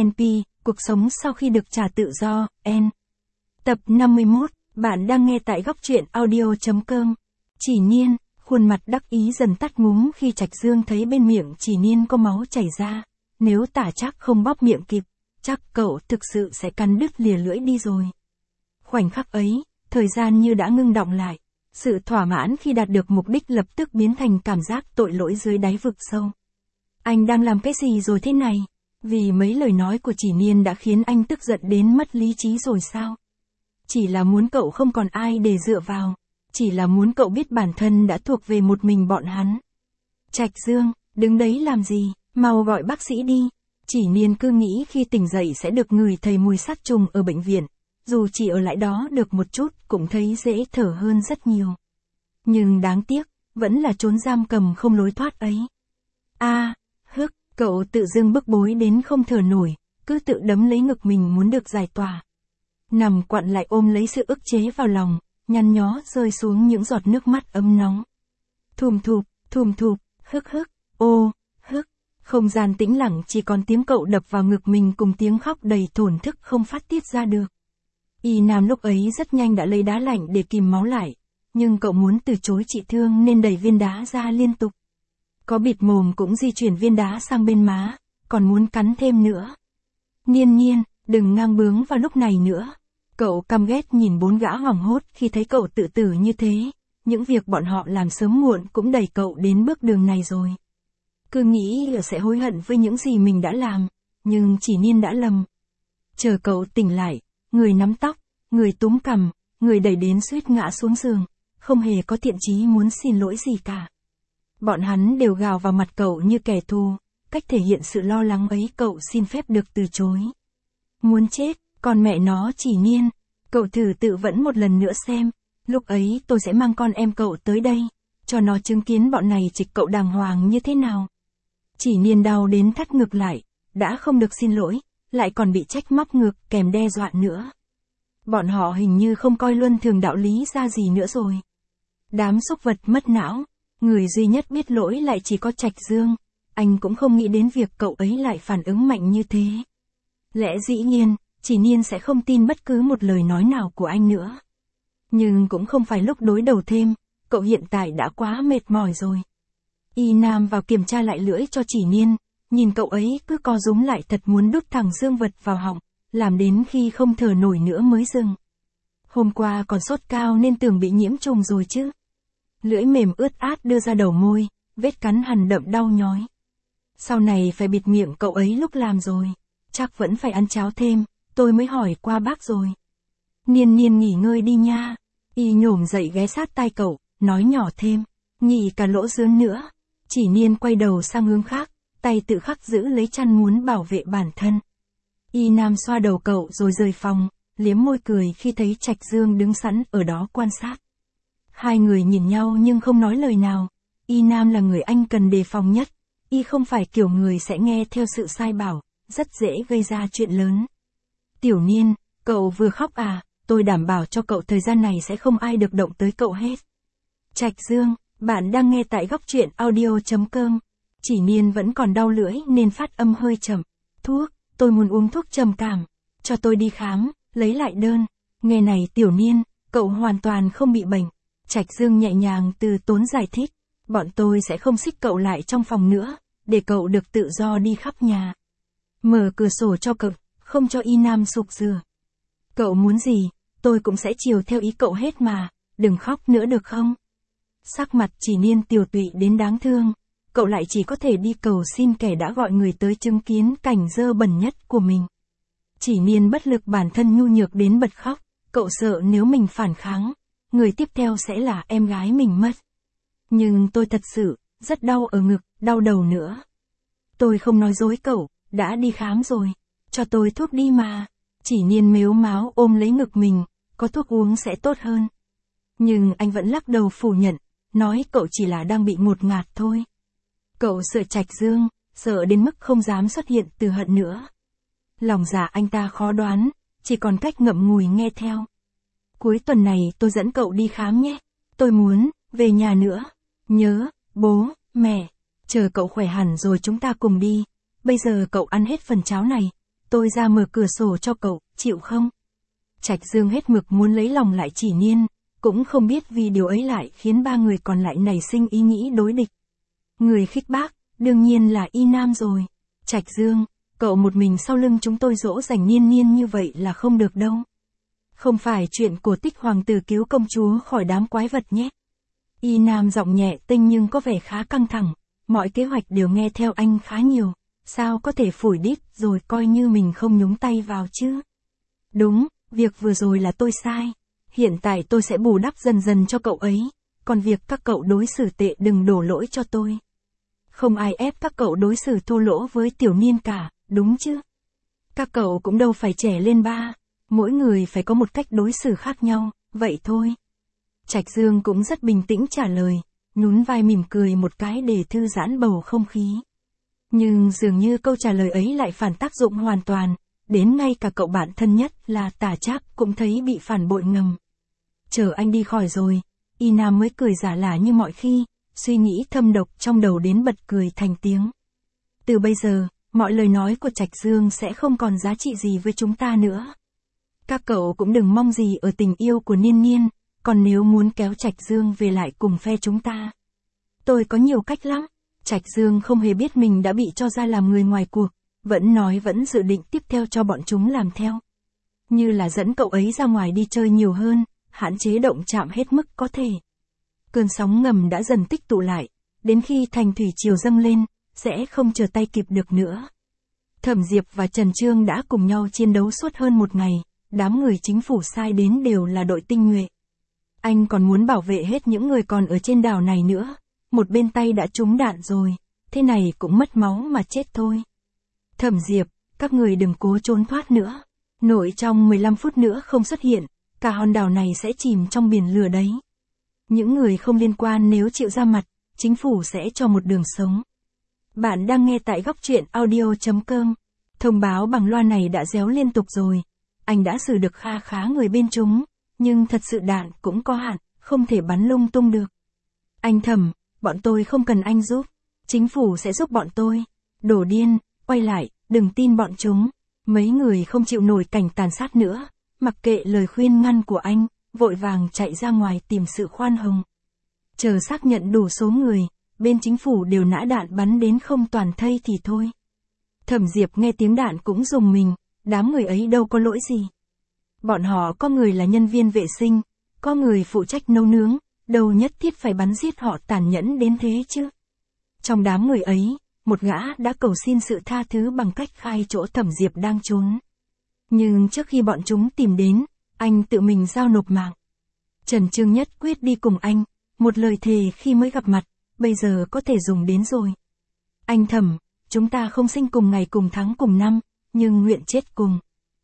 NP, cuộc sống sau khi được trả tự do, N. Tập 51, bạn đang nghe tại góc truyện audio.com. Chỉ Niên, khuôn mặt đắc ý dần tắt ngúm khi Trạch Dương thấy bên miệng Chỉ Niên có máu chảy ra. Nếu Tả Trác không bóp miệng kịp, chắc cậu thực sự sẽ cắn đứt lìa lưỡi đi rồi. Khoảnh khắc ấy, thời gian như đã ngưng đọng lại. Sự thỏa mãn khi đạt được mục đích lập tức biến thành cảm giác tội lỗi dưới đáy vực sâu. Anh đang làm cái gì rồi thế này? Vì mấy lời nói của Chỉ Niên đã khiến anh tức giận đến mất lý trí rồi sao? Chỉ là muốn cậu không còn ai để dựa vào. Chỉ là muốn cậu biết bản thân đã thuộc về một mình bọn hắn. Trạch Dương, đứng đấy làm gì? Mau gọi bác sĩ đi. Chỉ Niên cứ nghĩ khi tỉnh dậy sẽ được ngửi thấy mùi sát trùng ở bệnh viện. Dù chỉ ở lại đó được một chút cũng thấy dễ thở hơn rất nhiều. Nhưng đáng tiếc, vẫn là trốn giam cầm không lối thoát ấy. Cậu tự dưng bức bối đến không thở nổi, cứ tự đấm lấy ngực mình muốn được giải tỏa. Nằm quặn lại ôm lấy sự ức chế vào lòng, nhăn nhó rơi xuống những giọt nước mắt ấm nóng. Thùm thụp, hức. Không gian tĩnh lặng chỉ còn tiếng cậu đập vào ngực mình cùng tiếng khóc đầy thổn thức không phát tiết ra được. Y Nam lúc ấy rất nhanh đã lấy đá lạnh để kìm máu lại, nhưng cậu muốn từ chối trị thương nên đẩy viên đá ra liên tục. Có bịt mồm cũng di chuyển viên đá sang bên má, còn muốn cắn thêm nữa. Niên, đừng ngang bướng vào lúc này nữa. Cậu căm ghét nhìn bốn gã hoảng hốt khi thấy cậu tự tử như thế, những việc bọn họ làm sớm muộn cũng đẩy cậu đến bước đường này rồi. Cứ nghĩ là sẽ hối hận với những gì mình đã làm, nhưng Chỉ Niên đã lầm. Chờ cậu tỉnh lại, người nắm tóc, người túm cằm, người đẩy đến suýt ngã xuống giường, không hề có thiện chí muốn xin lỗi gì cả. Bọn hắn đều gào vào mặt cậu như kẻ thù, cách thể hiện sự lo lắng ấy cậu xin phép được từ chối. Muốn chết, còn mẹ nó Chỉ Niên, cậu thử tự vẫn một lần nữa xem, lúc ấy tôi sẽ mang con em cậu tới đây, cho nó chứng kiến bọn này trịch cậu đàng hoàng như thế nào. Chỉ Niên đau đến thắt ngực lại, đã không được xin lỗi, lại còn bị trách móc ngược kèm đe dọa nữa. Bọn họ hình như không coi luân thường đạo lý ra gì nữa rồi. Đám súc vật mất não. Người duy nhất biết lỗi lại chỉ có Trạch Dương, anh cũng không nghĩ đến việc cậu ấy lại phản ứng mạnh như thế. Lẽ dĩ nhiên, Chỉ Niên sẽ không tin bất cứ một lời nói nào của anh nữa. Nhưng cũng không phải lúc đối đầu thêm, cậu hiện tại đã quá mệt mỏi rồi. Y Nam vào kiểm tra lại lưỡi cho Chỉ Niên, nhìn cậu ấy cứ co rúm lại thật muốn đút thẳng dương vật vào họng, làm đến khi không thở nổi nữa mới dừng. Hôm qua còn sốt cao nên tưởng bị nhiễm trùng rồi chứ. Lưỡi mềm ướt át đưa ra đầu môi, vết cắn hằn đậm đau nhói. Sau này phải bịt miệng cậu ấy lúc làm rồi, chắc vẫn phải ăn cháo thêm, tôi mới hỏi qua bác rồi. Niên nghỉ ngơi đi nha. Y nhổm dậy ghé sát tai cậu, nói nhỏ thêm, nghỉ cả lỗ dướn nữa. Chỉ Niên quay đầu sang hướng khác, tay tự khắc giữ lấy chăn muốn bảo vệ bản thân. Y Nam xoa đầu cậu rồi rời phòng, liếm môi cười khi thấy Trạch Dương đứng sẵn ở đó quan sát. Hai người nhìn nhau nhưng không nói lời nào. Y Nam là người anh cần đề phòng nhất. Y không phải kiểu người sẽ nghe theo sự sai bảo, rất dễ gây ra chuyện lớn. Tiểu Niên, cậu vừa khóc à, tôi đảm bảo cho cậu thời gian này sẽ không ai được động tới cậu hết. Trạch Dương, bạn đang nghe tại góc truyện audio.com. Chỉ Niên vẫn còn đau lưỡi nên phát âm hơi chậm. Thuốc, tôi muốn uống thuốc trầm cảm. Cho tôi đi khám, lấy lại đơn. Nghe này Tiểu Niên, cậu hoàn toàn không bị bệnh. Trạch Dương nhẹ nhàng từ tốn giải thích, bọn tôi sẽ không xích cậu lại trong phòng nữa, để cậu được tự do đi khắp nhà. Mở cửa sổ cho cậu, không cho Y Nam sục rửa. Cậu muốn gì, tôi cũng sẽ chiều theo ý cậu hết mà, đừng khóc nữa được không? Sắc mặt Chỉ Niên tiều tụy đến đáng thương, cậu lại chỉ có thể đi cầu xin kẻ đã gọi người tới chứng kiến cảnh dơ bẩn nhất của mình. Chỉ Niên bất lực bản thân nhu nhược đến bật khóc, cậu sợ nếu mình phản kháng, người tiếp theo sẽ là em gái mình mất. Nhưng tôi thật sự, rất đau ở ngực, đau đầu nữa. Tôi không nói dối cậu, đã đi khám rồi. Cho tôi thuốc đi mà. Chỉ Niên mếu máo ôm lấy ngực mình, có thuốc uống sẽ tốt hơn. Nhưng anh vẫn lắc đầu phủ nhận, nói cậu chỉ là đang bị ngột ngạt thôi. Cậu sợ Trạch Dương, sợ đến mức không dám xuất hiện từ hận nữa. Lòng dạ anh ta khó đoán, chỉ còn cách ngậm ngùi nghe theo. Cuối tuần này tôi dẫn cậu đi khám nhé. Tôi muốn, về nhà nữa. Nhớ, bố, mẹ. Chờ cậu khỏe hẳn rồi chúng ta cùng đi. Bây giờ cậu ăn hết phần cháo này. tôi ra mở cửa sổ cho cậu, chịu không? Trạch Dương hết mực muốn lấy lòng lại Chỉ Niên, cũng không biết vì điều ấy lại khiến ba người còn lại nảy sinh ý nghĩ đối địch. Người khích bác, đương nhiên là Y Nam rồi. Trạch Dương, cậu một mình sau lưng chúng tôi dỗ dành Niên Niên như vậy là không được đâu. Không phải chuyện cổ tích hoàng tử cứu công chúa khỏi đám quái vật nhé. Y Nam giọng nhẹ tinh nhưng có vẻ khá căng thẳng, mọi kế hoạch đều nghe theo anh khá nhiều, sao có thể phủi đít rồi coi như mình không nhúng tay vào chứ. Đúng, việc vừa rồi là tôi sai, hiện tại tôi sẽ bù đắp dần dần cho cậu ấy, còn việc các cậu đối xử tệ đừng đổ lỗi cho tôi. Không ai ép các cậu đối xử thô lỗ với Tiểu Niên cả, đúng chứ? Các cậu cũng đâu phải trẻ lên ba, mỗi người phải có một cách đối xử khác nhau, vậy thôi. Trạch Dương cũng rất bình tĩnh trả lời, nhún vai mỉm cười một cái để thư giãn bầu không khí. Nhưng dường như câu trả lời ấy lại phản tác dụng hoàn toàn, đến ngay cả cậu bạn thân nhất là Tả Trác cũng thấy bị phản bội ngầm. Chờ anh đi khỏi rồi, Y Nam mới cười giả lả như mọi khi, suy nghĩ thâm độc trong đầu đến bật cười thành tiếng. Từ bây giờ, mọi lời nói của Trạch Dương sẽ không còn giá trị gì với chúng ta nữa. Các cậu cũng đừng mong gì ở tình yêu của Niên Niên, còn nếu muốn kéo Trạch Dương về lại cùng phe chúng ta, tôi có nhiều cách lắm. Trạch Dương không hề biết mình đã bị cho ra làm người ngoài cuộc, vẫn dự định tiếp theo cho bọn chúng làm theo. Như là dẫn cậu ấy ra ngoài đi chơi nhiều hơn, hạn chế động chạm hết mức có thể. Cơn sóng ngầm đã dần tích tụ lại, đến khi thành thủy triều dâng lên, sẽ không chờ tay kịp được nữa. Thẩm Diệp và Trần Trương đã cùng nhau chiến đấu suốt hơn một ngày, đám người chính phủ sai đến đều là đội tinh nhuệ. Anh còn muốn bảo vệ hết những người còn ở trên đảo này nữa, một bên tay đã trúng đạn rồi, thế này cũng mất máu mà chết thôi. Thẩm Diệp, các người đừng cố trốn thoát nữa, nội trong 15 phút nữa không xuất hiện, cả hòn đảo này sẽ chìm trong biển lửa đấy. Những người không liên quan nếu chịu ra mặt, chính phủ sẽ cho một đường sống. Bạn đang nghe tại góc truyện audio.com. Thông báo bằng loa này đã réo liên tục rồi. Anh đã xử được kha khá người bên chúng, nhưng thật sự đạn cũng có hạn, không thể bắn lung tung được. Anh Thẩm, bọn tôi không cần anh giúp. Chính phủ sẽ giúp bọn tôi. Đổ điên, quay lại, đừng tin bọn chúng. Mấy người không chịu nổi cảnh tàn sát nữa, mặc kệ lời khuyên ngăn của anh, vội vàng chạy ra ngoài tìm sự khoan hồng. Chờ xác nhận đủ số người, bên chính phủ đều nã đạn bắn đến không toàn thây thì thôi. Thẩm Diệp nghe tiếng đạn cũng rùng mình, đám người ấy đâu có lỗi gì. Bọn họ có người là nhân viên vệ sinh, có người phụ trách nấu nướng, đâu nhất thiết phải bắn giết họ tàn nhẫn đến thế chứ. Trong đám người ấy, một gã đã cầu xin sự tha thứ bằng cách khai chỗ Thẩm Diệp đang trốn. Nhưng trước khi bọn chúng tìm đến, anh tự mình giao nộp mạng. Trần Trương nhất quyết đi cùng anh, một lời thề khi mới gặp mặt, bây giờ có thể dùng đến rồi. Anh Thẩm, chúng ta không sinh cùng ngày cùng tháng cùng năm, nhưng nguyện chết cùng.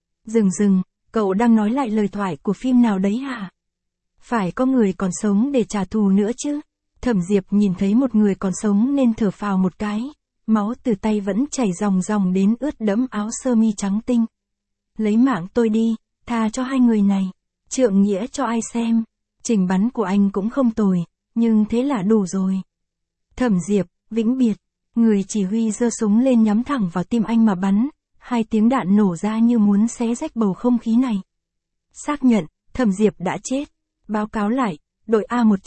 Dừng, cậu đang nói lại lời thoại của phim nào đấy hả? Phải có người còn sống để trả thù nữa chứ. Thẩm Diệp nhìn thấy một người còn sống nên thở phào một cái, máu từ tay vẫn chảy ròng ròng đến ướt đẫm áo sơ mi trắng tinh. Lấy mạng tôi đi, tha cho hai người này, trượng nghĩa cho ai xem. Trình bắn của anh cũng không tồi, nhưng thế là đủ rồi. Thẩm Diệp, vĩnh biệt, người chỉ huy giơ súng lên nhắm thẳng vào tim anh mà bắn, hai tiếng đạn nổ ra như muốn xé rách bầu không khí này. Xác nhận, Thẩm Diệp đã chết. Báo cáo lại, đội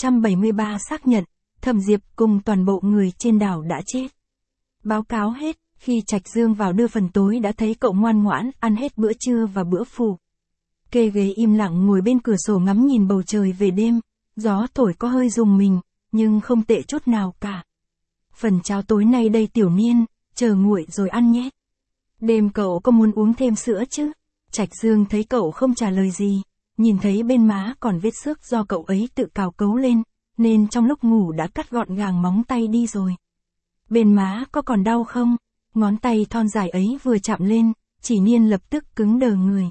A173 xác nhận, Thẩm Diệp cùng toàn bộ người trên đảo đã chết. Báo cáo hết, khi Trạch Dương vào đưa phần tối đã thấy cậu ngoan ngoãn ăn hết bữa trưa và bữa phụ. Kê ghế im lặng ngồi bên cửa sổ ngắm nhìn bầu trời về đêm, gió thổi có hơi rùng mình, nhưng không tệ chút nào cả. Phần cháo tối nay đây Tiểu Niên, chờ nguội rồi ăn nhé. Đêm cậu có muốn uống thêm sữa chứ? Trạch Dương thấy cậu không trả lời gì, nhìn thấy bên má còn vết xước do cậu ấy tự cào cấu lên, nên trong lúc ngủ đã cắt gọn gàng móng tay đi rồi. Bên má có còn đau không? Ngón tay thon dài ấy vừa chạm lên, Chỉ Niên lập tức cứng đờ người.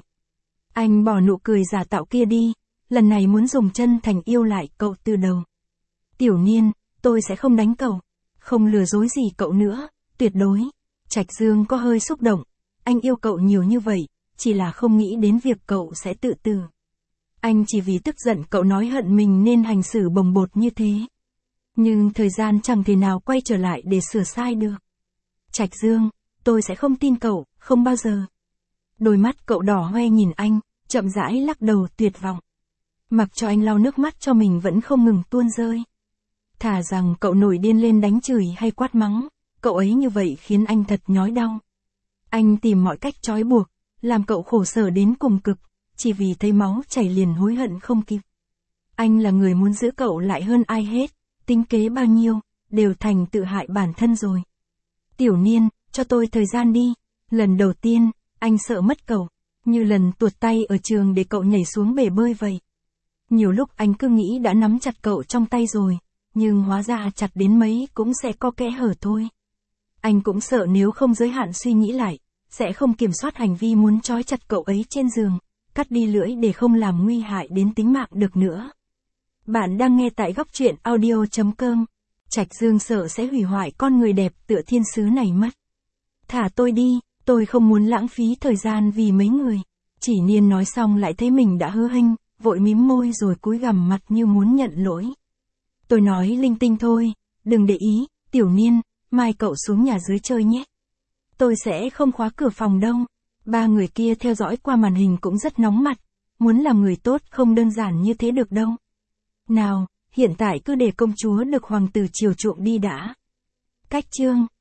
Anh bỏ nụ cười giả tạo kia đi, lần này muốn dùng chân thành yêu lại cậu từ đầu. Tiểu Niên, tôi sẽ không đánh cậu, không lừa dối gì cậu nữa, tuyệt đối. Trạch Dương có hơi xúc động, anh yêu cậu nhiều như vậy, chỉ là không nghĩ đến việc cậu sẽ tự tử. Anh chỉ vì tức giận cậu nói hận mình nên hành xử bồng bột như thế. Nhưng thời gian chẳng thể nào quay trở lại để sửa sai được. Trạch Dương, tôi sẽ không tin cậu, không bao giờ. Đôi mắt cậu đỏ hoe nhìn anh, chậm rãi lắc đầu tuyệt vọng. Mặc cho anh lau nước mắt cho mình vẫn không ngừng tuôn rơi. Thà rằng cậu nổi điên lên đánh chửi hay quát mắng, cậu ấy như vậy khiến anh thật nhói đau. Anh tìm mọi cách trói buộc, làm cậu khổ sở đến cùng cực, chỉ vì thấy máu chảy liền hối hận không kịp. Anh là người muốn giữ cậu lại hơn ai hết, tính kế bao nhiêu, đều thành tự hại bản thân rồi. Tiểu Niên, cho tôi thời gian đi. Lần đầu tiên, anh sợ mất cậu, như lần tuột tay ở trường để cậu nhảy xuống bể bơi vậy. Nhiều lúc anh cứ nghĩ đã nắm chặt cậu trong tay rồi, nhưng hóa ra chặt đến mấy cũng sẽ có kẽ hở thôi. Anh cũng sợ nếu không giới hạn suy nghĩ lại, sẽ không kiểm soát hành vi muốn trói chặt cậu ấy trên giường, cắt đi lưỡi để không làm nguy hại đến tính mạng được nữa. Bạn đang nghe tại góc truyện audio.com. Trạch Dương sợ sẽ hủy hoại con người đẹp tựa thiên sứ này mất. Thả tôi đi, tôi không muốn lãng phí thời gian vì mấy người. Chỉ Niên nói xong lại thấy mình đã hớ hênh, vội mím môi rồi cúi gằm mặt như muốn nhận lỗi. Tôi nói linh tinh thôi, đừng để ý, Tiểu Niên, mai cậu xuống nhà dưới chơi nhé. Tôi sẽ không khóa cửa phòng đâu. Ba người kia theo dõi qua màn hình cũng rất nóng mặt, muốn làm người tốt không đơn giản như thế được đâu. Nào, hiện tại cứ để công chúa được hoàng tử chiều chuộng đi đã. Cách chương